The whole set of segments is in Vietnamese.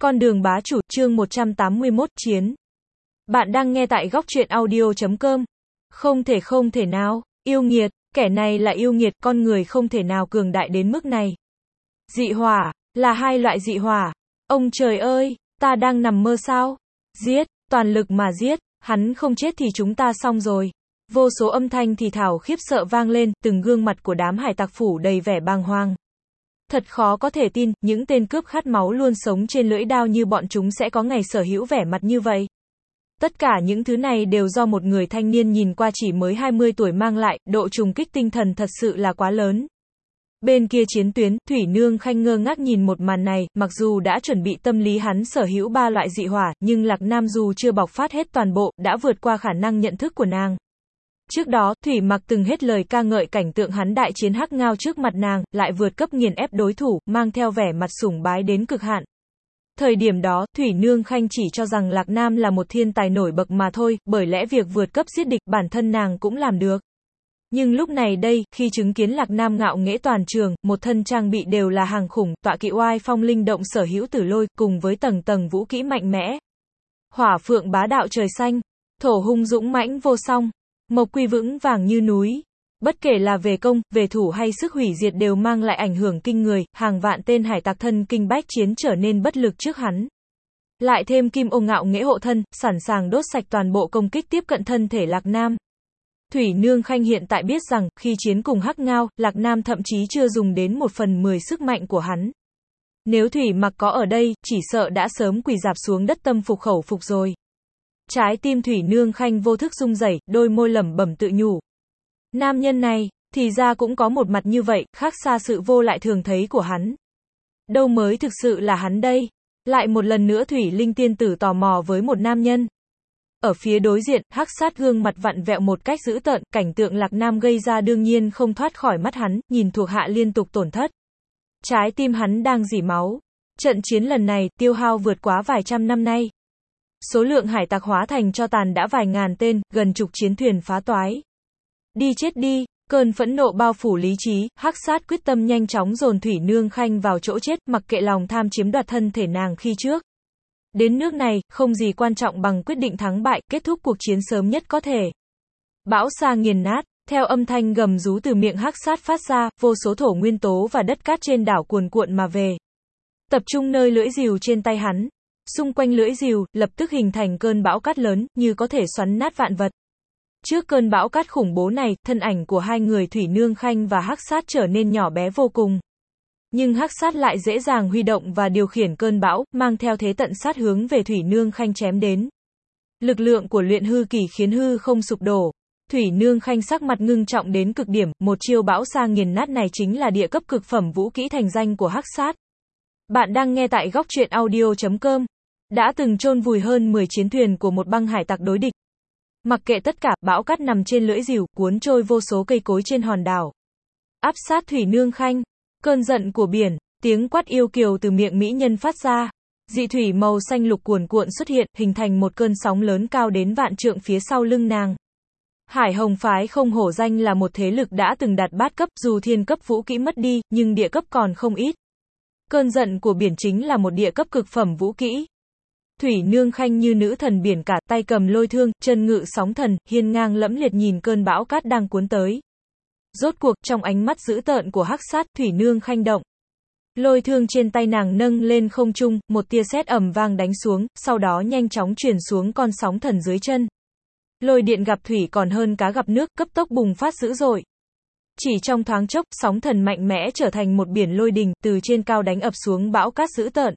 Con đường bá chủ, chương 181, chiến. Bạn đang nghe tại góc truyện audio.com. Không thể nào, yêu nghiệt, kẻ này là yêu nghiệt, con người không thể nào cường đại đến mức này. Dị hỏa, là hai loại dị hỏa. Ông trời ơi, ta đang nằm mơ sao? Giết, toàn lực mà giết, hắn không chết thì chúng ta xong rồi. Vô số âm thanh thì thào khiếp sợ vang lên, từng gương mặt của đám hải tặc phủ đầy vẻ bàng hoàng. Thật khó có thể tin, những tên cướp khát máu luôn sống trên lưỡi đao như bọn chúng sẽ có ngày sở hữu vẻ mặt như vậy. Tất cả những thứ này đều do một người thanh niên nhìn qua chỉ mới 20 tuổi mang lại, độ trùng kích tinh thần thật sự là quá lớn. Bên kia chiến tuyến, Thủy Nương Khanh ngơ ngác nhìn một màn này, mặc dù đã chuẩn bị tâm lý hắn sở hữu 3 loại dị hỏa, nhưng Lạc Nam dù chưa bộc phát hết toàn bộ, đã vượt qua khả năng nhận thức của nàng. Trước đó, Thủy Mặc từng hết lời ca ngợi cảnh tượng hắn đại chiến hắc ngao trước mặt nàng, lại vượt cấp nghiền ép đối thủ, mang theo vẻ mặt sủng bái đến cực hạn. Thời điểm đó, Thủy Nương Khanh chỉ cho rằng Lạc Nam là một thiên tài nổi bật mà thôi, bởi lẽ việc vượt cấp giết địch, bản thân nàng cũng làm được. Nhưng lúc này đây, khi chứng kiến Lạc Nam ngạo nghễ toàn trường, một thân trang bị đều là hàng khủng, tọa kỵ oai phong linh động sở hữu tử lôi, cùng với tầng tầng vũ kỹ mạnh mẽ. Hỏa phượng bá đạo trời xanh, thổ hung dũng mãnh vô song. Mộc quy vững vàng như núi. Bất kể là về công, về thủ hay sức hủy diệt đều mang lại ảnh hưởng kinh người, hàng vạn tên hải tặc thân kinh bách chiến trở nên bất lực trước hắn. Lại thêm kim ô ngạo nghễ hộ thân, sẵn sàng đốt sạch toàn bộ công kích tiếp cận thân thể Lạc Nam. Thủy Nương Khanh hiện tại biết rằng, khi chiến cùng hắc ngao, Lạc Nam thậm chí chưa dùng đến 1/10 sức mạnh của hắn. Nếu Thủy Mặc có ở đây, chỉ sợ đã sớm quỳ rạp xuống đất tâm phục khẩu phục rồi. Trái tim Thủy Nương Khanh vô thức rung rẩy, đôi môi lẩm bẩm tự nhủ. Nam nhân này, thì ra cũng có một mặt như vậy, khác xa sự vô lại thường thấy của hắn. Đâu mới thực sự là hắn đây? Lại một lần nữa Thủy Linh tiên tử tò mò với một nam nhân. Ở phía đối diện, hắc sát gương mặt vặn vẹo một cách dữ tợn, cảnh tượng Lạc Nam gây ra đương nhiên không thoát khỏi mắt hắn, nhìn thuộc hạ liên tục tổn thất. Trái tim hắn đang rỉ máu. Trận chiến lần này, tiêu hao vượt quá vài trăm năm nay. Số lượng hải tặc hóa thành tro tàn đã vài ngàn tên, gần chục chiến thuyền phá toái. Đi chết đi, cơn phẫn nộ bao phủ lý trí, hắc sát quyết tâm nhanh chóng dồn Thủy Nương Khanh vào chỗ chết, mặc kệ lòng tham chiếm đoạt thân thể nàng khi trước. Đến nước này, không gì quan trọng bằng quyết định thắng bại, kết thúc cuộc chiến sớm nhất có thể. Bão xa nghiền nát, theo âm thanh gầm rú từ miệng hắc sát phát ra, vô số thổ nguyên tố và đất cát trên đảo cuồn cuộn mà về. Tập trung nơi lưỡi rìu trên tay hắn. Xung quanh lưỡi rìu, lập tức hình thành cơn bão cát lớn, như có thể xoắn nát vạn vật. Trước cơn bão cát khủng bố này, thân ảnh của hai người Thủy Nương Khanh và hắc sát trở nên nhỏ bé vô cùng. Nhưng hắc sát lại dễ dàng huy động và điều khiển cơn bão, mang theo thế tận sát hướng về Thủy Nương Khanh chém đến. Lực lượng của luyện hư kỳ khiến hư không sụp đổ. Thủy Nương Khanh sắc mặt ngưng trọng đến cực điểm, một chiêu bão xa nghiền nát này chính là địa cấp cực phẩm vũ kỹ thành danh của hắc sát. Bạn đang nghe tại góc truyện audio.com. Đã từng chôn vùi hơn 10 chiến thuyền của một băng hải tặc đối địch. Mặc kệ tất cả, bão cát nằm trên lưỡi rìu, cuốn trôi vô số cây cối trên hòn đảo. Áp sát Thủy Nương Khanh. Cơn giận của biển, tiếng quát yêu kiều từ miệng mỹ nhân phát ra. Dị thủy màu xanh lục cuồn cuộn xuất hiện, hình thành một cơn sóng lớn cao đến vạn trượng phía sau lưng nàng. Hải Hồng phái không hổ danh là một thế lực đã từng đạt bát cấp, dù thiên cấp vũ kỹ mất đi, nhưng địa cấp còn không ít. Cơn giận của biển chính là một địa cấp cực phẩm vũ kỹ. Thủy Nương Khanh như nữ thần biển cả, tay cầm lôi thương, chân ngự sóng thần, hiên ngang lẫm liệt nhìn cơn bão cát đang cuốn tới. Rốt cuộc, trong ánh mắt dữ tợn của hắc sát, Thủy Nương Khanh động. Lôi thương trên tay nàng nâng lên không trung, một tia sét ầm vang đánh xuống, sau đó nhanh chóng chuyển xuống con sóng thần dưới chân. Lôi điện gặp thủy còn hơn cá gặp nước, cấp tốc bùng phát dữ dội. Chỉ trong thoáng chốc, sóng thần mạnh mẽ trở thành một biển lôi đình, từ trên cao đánh ập xuống bão cát dữ tợn.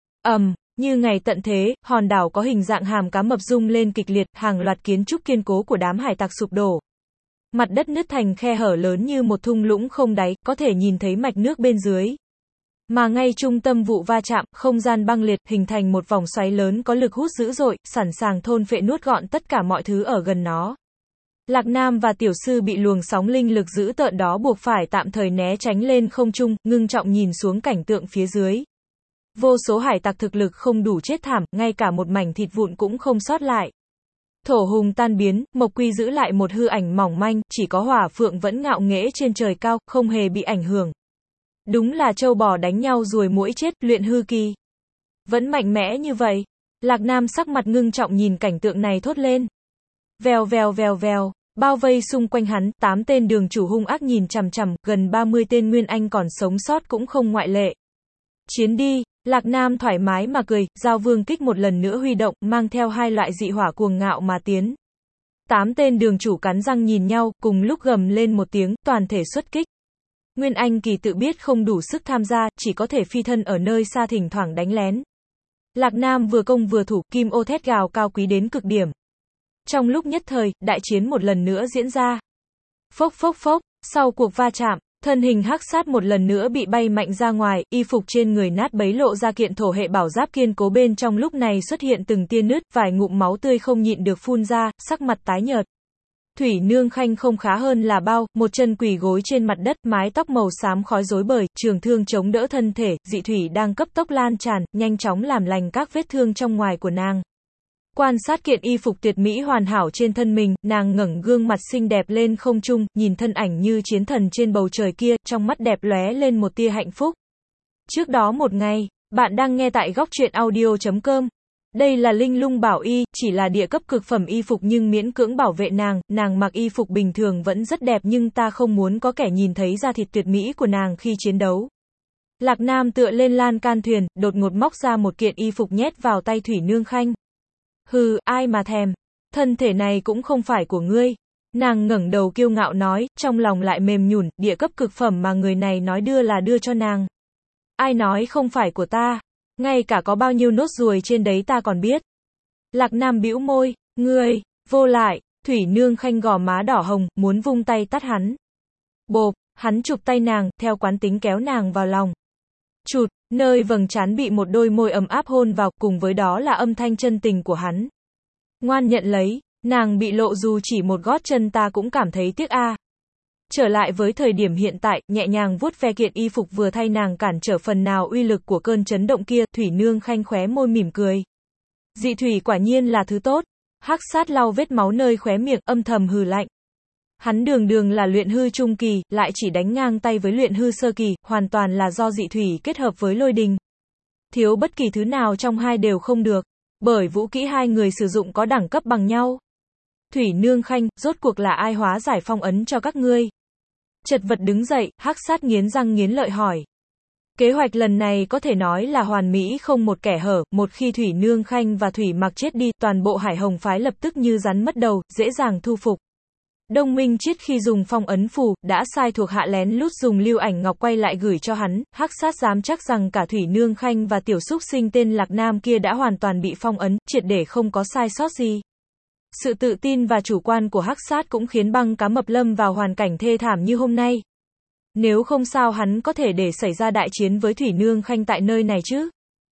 Như ngày tận thế, hòn đảo có hình dạng hàm cá mập rung lên kịch liệt, hàng loạt kiến trúc kiên cố của đám hải tặc sụp đổ. Mặt đất nứt thành khe hở lớn như một thung lũng không đáy, có thể nhìn thấy mạch nước bên dưới. Mà ngay trung tâm vụ va chạm, không gian băng liệt, hình thành một vòng xoáy lớn có lực hút dữ dội, sẵn sàng thôn phệ nuốt gọn tất cả mọi thứ ở gần nó. Lạc Nam và tiểu sư bị luồng sóng linh lực dữ tợn đó buộc phải tạm thời né tránh lên không trung, ngưng trọng nhìn xuống cảnh tượng phía dưới. Vô số hải tặc thực lực không đủ chết thảm, ngay cả một mảnh thịt vụn cũng không sót lại. Thổ hùng tan biến, Mộc Quy giữ lại một hư ảnh mỏng manh, chỉ có hỏa phượng vẫn ngạo nghễ trên trời cao, không hề bị ảnh hưởng. Đúng là trâu bò đánh nhau ruồi muỗi chết, luyện hư kỳ. Vẫn mạnh mẽ như vậy. Lạc Nam sắc mặt ngưng trọng nhìn cảnh tượng này thốt lên. Vèo vèo vèo vèo, bao vây xung quanh hắn, 8 tên đường chủ hung ác nhìn chằm chằm, gần 30 tên Nguyên Anh còn sống sót cũng không ngoại lệ. Chiến đi, Lạc Nam thoải mái mà cười, giao vương kích một lần nữa huy động, mang theo hai loại dị hỏa cuồng ngạo mà tiến. 8 tên đường chủ cắn răng nhìn nhau, cùng lúc gầm lên một tiếng, toàn thể xuất kích. Nguyên Anh kỳ tự biết không đủ sức tham gia, chỉ có thể phi thân ở nơi xa thỉnh thoảng đánh lén. Lạc Nam vừa công vừa thủ, kim ô thét gào cao quý đến cực điểm. Trong lúc nhất thời, đại chiến một lần nữa diễn ra. Phốc phốc phốc, sau cuộc va chạm, thân hình hắc sát một lần nữa bị bay mạnh ra ngoài, y phục trên người nát bấy lộ ra kiện thổ hệ bảo giáp kiên cố bên trong lúc này xuất hiện từng tia nứt, vài ngụm máu tươi không nhịn được phun ra, sắc mặt tái nhợt. Thủy Nương Khanh không khá hơn là bao, một chân quỳ gối trên mặt đất, mái tóc màu xám khói rối bời, trường thương chống đỡ thân thể, dị thủy đang cấp tốc lan tràn, nhanh chóng làm lành các vết thương trong ngoài của nàng. Quan sát kiện y phục tuyệt mỹ hoàn hảo trên thân mình, nàng ngẩng gương mặt xinh đẹp lên không trung, nhìn thân ảnh như chiến thần trên bầu trời kia, trong mắt đẹp lóe lên một tia hạnh phúc. Trước đó một ngày, bạn đang nghe tại góc truyện audio.com. Đây là Linh Lung Bảo Y, chỉ là địa cấp cực phẩm y phục nhưng miễn cưỡng bảo vệ nàng mặc y phục bình thường vẫn rất đẹp nhưng ta không muốn có kẻ nhìn thấy da thịt tuyệt mỹ của nàng khi chiến đấu. Lạc Nam tựa lên lan can thuyền, đột ngột móc ra một kiện y phục nhét vào tay Thủy Nương Khanh. Hừ, ai mà thèm, thân thể này cũng không phải của ngươi. Nàng ngẩng đầu kiêu ngạo nói, trong lòng lại mềm nhũn, địa cấp cực phẩm mà người này nói đưa là đưa cho nàng. Ai nói không phải của ta, ngay cả có bao nhiêu nốt ruồi trên đấy ta còn biết. Lạc Nam bĩu môi, ngươi, vô lại, Thủy Nương Khanh gò má đỏ hồng, muốn vung tay tát hắn. Bộp, hắn chụp tay nàng, theo quán tính kéo nàng vào lòng. Chụt, nơi vầng trán bị một đôi môi ấm áp hôn vào, cùng với đó là âm thanh chân tình của hắn. Ngoan nhận lấy, nàng bị lộ dù chỉ một gót chân ta cũng cảm thấy tiếc a. Trở lại với thời điểm hiện tại, nhẹ nhàng vuốt ve kiện y phục vừa thay nàng cản trở phần nào uy lực của cơn chấn động kia, Thủy Nương Khanh khóe môi mỉm cười. Dị thủy quả nhiên là thứ tốt. Hắc sát lau vết máu nơi khóe miệng, âm thầm hừ lạnh. Hắn đường đường là luyện hư trung kỳ, lại chỉ đánh ngang tay với luyện hư sơ kỳ, hoàn toàn là do dị thủy kết hợp với lôi đình. Thiếu bất kỳ thứ nào trong hai đều không được, bởi vũ kỹ hai người sử dụng có đẳng cấp bằng nhau. Thủy Nương Khanh, rốt cuộc là ai hóa giải phong ấn cho các ngươi? Chật vật đứng dậy, hắc sát nghiến răng nghiến lợi hỏi. Kế hoạch lần này có thể nói là hoàn mỹ không một kẻ hở, một khi Thủy Nương Khanh và Thủy Mặc chết đi, toàn bộ Hải Hồng phái lập tức như rắn mất đầu, dễ dàng thu phục. Đông Minh Chiết khi dùng phong ấn phù, đã sai thuộc hạ lén lút dùng lưu ảnh ngọc quay lại gửi cho hắn, hắc sát dám chắc rằng cả Thủy Nương Khanh và tiểu súc sinh tên Lạc Nam kia đã hoàn toàn bị phong ấn, triệt để không có sai sót gì. Sự tự tin và chủ quan của hắc sát cũng khiến Băng Cá Mập lâm vào hoàn cảnh thê thảm như hôm nay. Nếu không sao hắn có thể để xảy ra đại chiến với Thủy Nương Khanh tại nơi này chứ?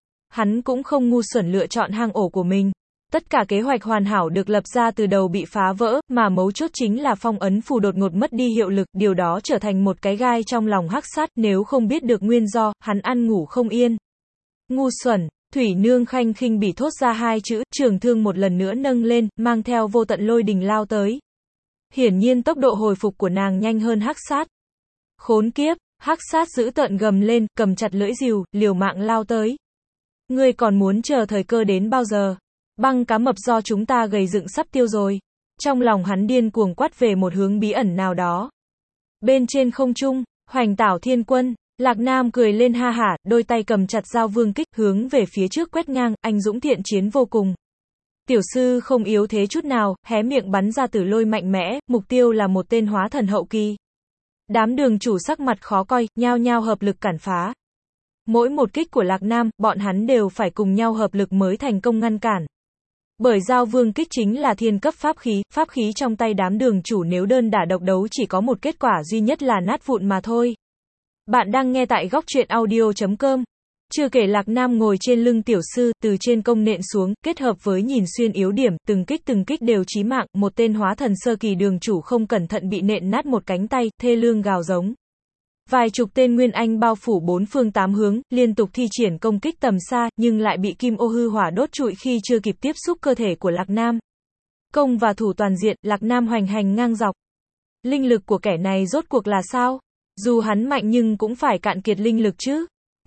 Hắn cũng không ngu xuẩn lựa chọn hang ổ của mình. Tất cả kế hoạch hoàn hảo được lập ra từ đầu bị phá vỡ, mà mấu chốt chính là phong ấn phù đột ngột mất đi hiệu lực, điều đó trở thành một cái gai trong lòng hắc sát, nếu không biết được nguyên do, hắn ăn ngủ không yên. Ngu xuẩn, Thủy Nương Khanh khinh bỉ thốt ra hai chữ, trường thương một lần nữa nâng lên, mang theo vô tận lôi đình lao tới. Hiển nhiên tốc độ hồi phục của nàng nhanh hơn hắc sát. Khốn kiếp, hắc sát giữ tợn gầm lên, cầm chặt lưỡi rìu, liều mạng lao tới. Ngươi còn muốn chờ thời cơ đến bao giờ? Băng Cá Mập do chúng ta gầy dựng sắp tiêu rồi. Trong lòng hắn điên cuồng quát về một hướng bí ẩn nào đó. Bên trên không trung, Hoành Tảo Thiên Quân, Lạc Nam cười lên ha hả, đôi tay cầm chặt dao vương kích, hướng về phía trước quét ngang, anh dũng thiện chiến vô cùng. Tiểu sư không yếu thế chút nào, hé miệng bắn ra tử lôi mạnh mẽ, mục tiêu là một tên hóa thần hậu kỳ. Đám đường chủ sắc mặt khó coi, nhao nhao hợp lực cản phá. Mỗi một kích của Lạc Nam, bọn hắn đều phải cùng nhau hợp lực mới thành công ngăn cản. Bởi dao vương kích chính là thiên cấp pháp khí trong tay đám đường chủ nếu đơn đả độc đấu chỉ có một kết quả duy nhất là nát vụn mà thôi. Bạn đang nghe tại góc truyện audio.com. Chưa kể Lạc Nam ngồi trên lưng tiểu sư, từ trên công nện xuống, kết hợp với nhìn xuyên yếu điểm, từng kích đều chí mạng, một tên hóa thần sơ kỳ đường chủ không cẩn thận bị nện nát một cánh tay, thê lương gào giống. Vài chục tên Nguyên Anh bao phủ bốn phương tám hướng, liên tục thi triển công kích tầm xa, nhưng lại bị kim ô hư hỏa đốt trụi khi chưa kịp tiếp xúc cơ thể của Lạc Nam. Công và thủ toàn diện, Lạc Nam hoành hành ngang dọc. Linh lực của kẻ này rốt cuộc là sao? Dù hắn mạnh nhưng cũng phải cạn kiệt linh lực chứ.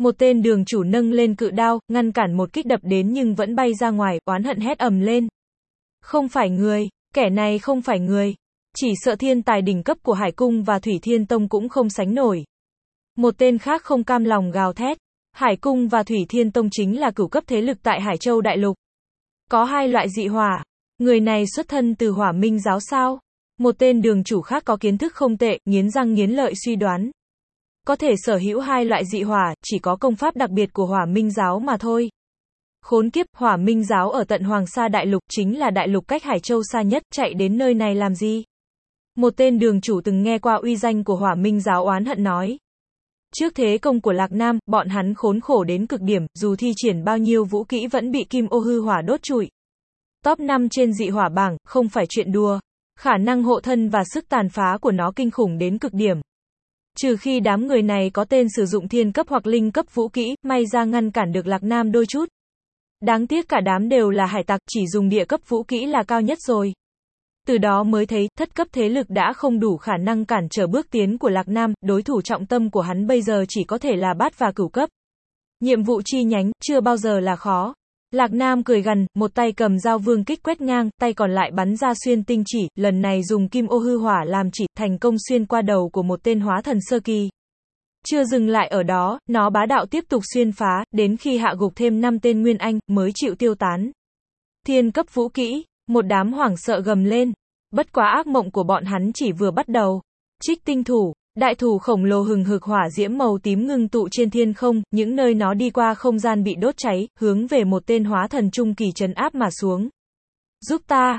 Một tên đường chủ nâng lên cự đao, ngăn cản một kích đập đến nhưng vẫn bay ra ngoài, oán hận hét ầm lên. Không phải người, kẻ này không phải người. Chỉ sợ thiên tài đỉnh cấp của Hải Cung và Thủy Thiên Tông cũng không sánh nổi. Một tên khác không cam lòng gào thét. Hải Cung và Thủy Thiên Tông chính là cửu cấp thế lực tại Hải Châu Đại Lục. Có hai loại dị hỏa. Người này xuất thân từ Hỏa Minh giáo sao? Một tên đường chủ khác có kiến thức không tệ, nghiến răng nghiến lợi suy đoán. Có thể sở hữu hai loại dị hỏa, chỉ có công pháp đặc biệt của Hỏa Minh giáo mà thôi. Khốn kiếp, Hỏa Minh giáo ở tận Hoàng Sa Đại Lục, chính là đại lục cách Hải Châu xa nhất, chạy đến nơi này làm gì? Một tên đường chủ từng nghe qua uy danh của Hỏa Minh giáo oán hận nói. Trước thế công của Lạc Nam, bọn hắn khốn khổ đến cực điểm, dù thi triển bao nhiêu vũ kỹ vẫn bị kim ô hư hỏa đốt trụi. Top 5 trên dị hỏa bảng, không phải chuyện đùa. Khả năng hộ thân và sức tàn phá của nó kinh khủng đến cực điểm. Trừ khi đám người này có tên sử dụng thiên cấp hoặc linh cấp vũ kỹ, may ra ngăn cản được Lạc Nam đôi chút. Đáng tiếc cả đám đều là hải tặc, chỉ dùng địa cấp vũ kỹ là cao nhất rồi. Từ đó mới thấy, thất cấp thế lực đã không đủ khả năng cản trở bước tiến của Lạc Nam, đối thủ trọng tâm của hắn bây giờ chỉ có thể là bát và cửu cấp. Nhiệm vụ chi nhánh, chưa bao giờ là khó. Lạc Nam cười gằn, một tay cầm dao vương kích quét ngang, tay còn lại bắn ra xuyên tinh chỉ, lần này dùng kim ô hư hỏa làm chỉ, thành công xuyên qua đầu của một tên hóa thần sơ kỳ. Chưa dừng lại ở đó, nó bá đạo tiếp tục xuyên phá, đến khi hạ gục thêm 5 tên Nguyên Anh, mới chịu tiêu tán. Thiên cấp vũ kỹ, một đám hoảng sợ gầm lên. Bất quá ác mộng của bọn hắn chỉ vừa bắt đầu. Trích tinh thủ, đại thủ khổng lồ hừng hực hỏa diễm màu tím ngưng tụ trên thiên không, những nơi nó đi qua không gian bị đốt cháy, hướng về một tên hóa thần trung kỳ trấn áp mà xuống. Giúp ta,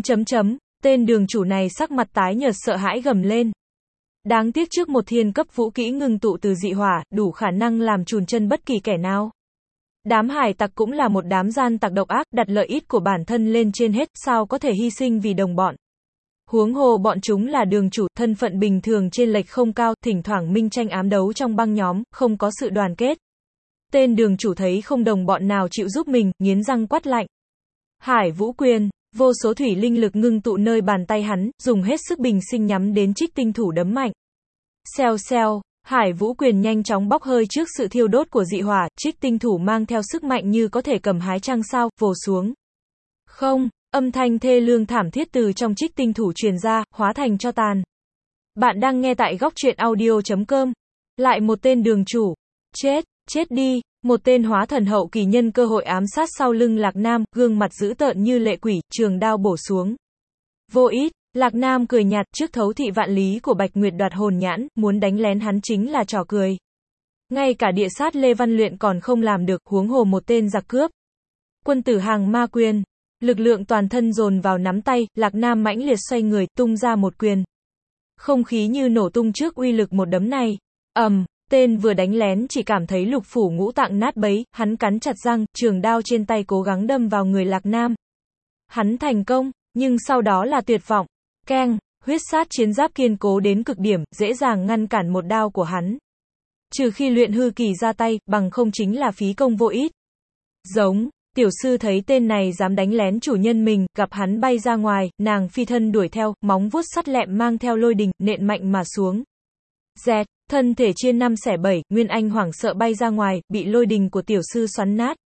tên đường chủ này sắc mặt tái nhợt sợ hãi gầm lên. Đáng tiếc trước một thiên cấp vũ kỹ ngưng tụ từ dị hỏa, đủ khả năng làm chùn chân bất kỳ kẻ nào. Đám hải tặc cũng là một đám gian tặc độc ác, đặt lợi ích của bản thân lên trên hết, sao có thể hy sinh vì đồng bọn. Huống hồ bọn chúng là đường chủ, thân phận bình thường trên lệch không cao, thỉnh thoảng minh tranh ám đấu trong băng nhóm, không có sự đoàn kết. Tên đường chủ thấy không đồng bọn nào chịu giúp mình, nghiến răng quát lạnh. Hải Vũ Quyền, vô số thủy linh lực ngưng tụ nơi bàn tay hắn, dùng hết sức bình sinh nhắm đến trích tinh thủ đấm mạnh. Xèo xèo, Hải Vũ Quyền nhanh chóng bốc hơi trước sự thiêu đốt của dị hỏa, trích tinh thủ mang theo sức mạnh như có thể cầm hái trăng sao, vồ xuống. Không, âm thanh thê lương thảm thiết từ trong trích tinh thủ truyền ra, hóa thành tro tàn. Bạn đang nghe tại góc truyện audio.com. Lại một tên đường chủ. Chết đi. Một tên hóa thần hậu kỳ nhân cơ hội ám sát sau lưng Lạc Nam, gương mặt dữ tợn như lệ quỷ, trường đao bổ xuống. Vô ích, Lạc Nam cười nhạt, trước thấu thị vạn lý của Bạch Nguyệt Đoạt Hồn Nhãn, muốn đánh lén hắn chính là trò cười. Ngay cả địa sát Lê Văn Luyện còn không làm được, huống hồ một tên giặc cướp. Quân tử hàng ma quyền. Lực lượng toàn thân dồn vào nắm tay, Lạc Nam mãnh liệt xoay người, tung ra một quyền. Không khí như nổ tung trước uy lực một đấm này. Tên vừa đánh lén chỉ cảm thấy lục phủ ngũ tạng nát bấy, hắn cắn chặt răng, trường đao trên tay cố gắng đâm vào người Lạc Nam. Hắn thành công, nhưng sau đó là tuyệt vọng. Keng, huyết sát chiến giáp kiên cố đến cực điểm, dễ dàng ngăn cản một đao của hắn. Trừ khi luyện hư kỳ ra tay, bằng không chính là phí công vô ích. Giống, tiểu sư thấy tên này dám đánh lén chủ nhân mình, gặp hắn bay ra ngoài, nàng phi thân đuổi theo, móng vuốt sắt lẹm mang theo lôi đình, nện mạnh mà xuống. Dẹt, thân thể chia 5 xẻ 7, Nguyên Anh hoảng sợ bay ra ngoài, bị lôi đình của tiểu sư xoắn nát.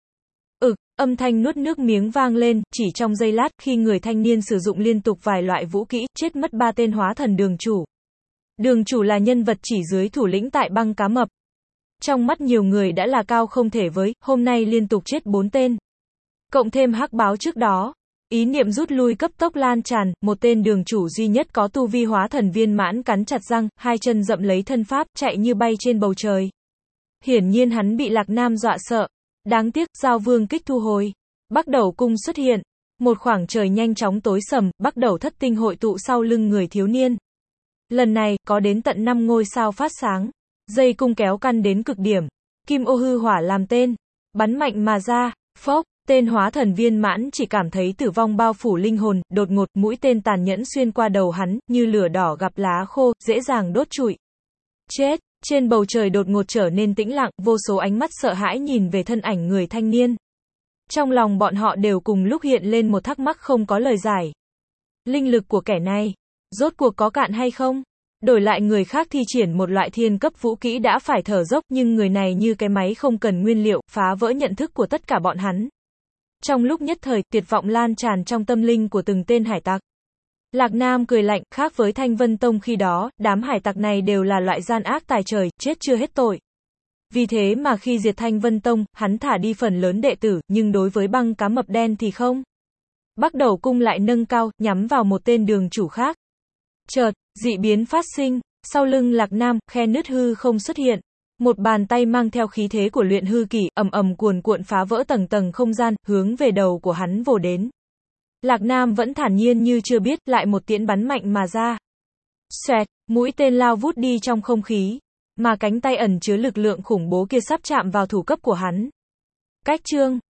Âm thanh nuốt nước miếng vang lên, chỉ trong giây lát, khi người thanh niên sử dụng liên tục vài loại vũ kỹ, chết mất 3 tên hóa thần đường chủ. Đường chủ là nhân vật chỉ dưới thủ lĩnh tại băng cá mập. Trong mắt nhiều người đã là cao không thể với, hôm nay liên tục chết 4 tên. Cộng thêm hắc báo trước đó. Ý niệm rút lui cấp tốc lan tràn, một tên đường chủ duy nhất có tu vi hóa thần viên mãn cắn chặt răng, hai chân dậm lấy thân pháp, chạy như bay trên bầu trời. Hiển nhiên hắn bị Lạc Nam dọa sợ. Đáng tiếc, giao vương kích thu hồi. Bắc Đầu cung xuất hiện. Một khoảng trời nhanh chóng tối sầm, Bắc Đầu thất tinh hội tụ sau lưng người thiếu niên. Lần này, có đến tận 5 ngôi sao phát sáng. Dây cung kéo căn đến cực điểm. Kim ô hư hỏa làm tên. Bắn mạnh mà ra. Phốc. Tên hóa thần viên mãn chỉ cảm thấy tử vong bao phủ linh hồn, đột ngột mũi tên tàn nhẫn xuyên qua đầu hắn, như lửa đỏ gặp lá khô, dễ dàng đốt trụi. Chết, trên bầu trời đột ngột trở nên tĩnh lặng, vô số ánh mắt sợ hãi nhìn về thân ảnh người thanh niên. Trong lòng bọn họ đều cùng lúc hiện lên một thắc mắc không có lời giải. Linh lực của kẻ này, rốt cuộc có cạn hay không? Đổi lại người khác thi triển một loại thiên cấp vũ kỹ đã phải thở dốc, nhưng người này như cái máy không cần nguyên liệu, phá vỡ nhận thức của tất cả bọn hắn. Trong lúc nhất thời, tuyệt vọng lan tràn trong tâm linh của từng tên hải tặc. Lạc Nam cười lạnh, khác với Thanh Vân Tông khi đó, đám hải tặc này đều là loại gian ác tài trời, chết chưa hết tội. Vì thế mà khi diệt Thanh Vân Tông, hắn thả đi phần lớn đệ tử, nhưng đối với băng cá mập đen thì không. Bắc Đầu Cung lại nâng cao, nhắm vào một tên đường chủ khác. Chợt, dị biến phát sinh, sau lưng Lạc Nam, khe nứt hư không xuất hiện. Một bàn tay mang theo khí thế của luyện hư kỷ, ầm ầm cuồn cuộn phá vỡ tầng tầng không gian, hướng về đầu của hắn vồ đến. Lạc Nam vẫn thản nhiên như chưa biết, lại một tiễn bắn mạnh mà ra. Xoẹt, mũi tên lao vút đi trong không khí, mà cánh tay ẩn chứa lực lượng khủng bố kia sắp chạm vào thủ cấp của hắn. Cách chương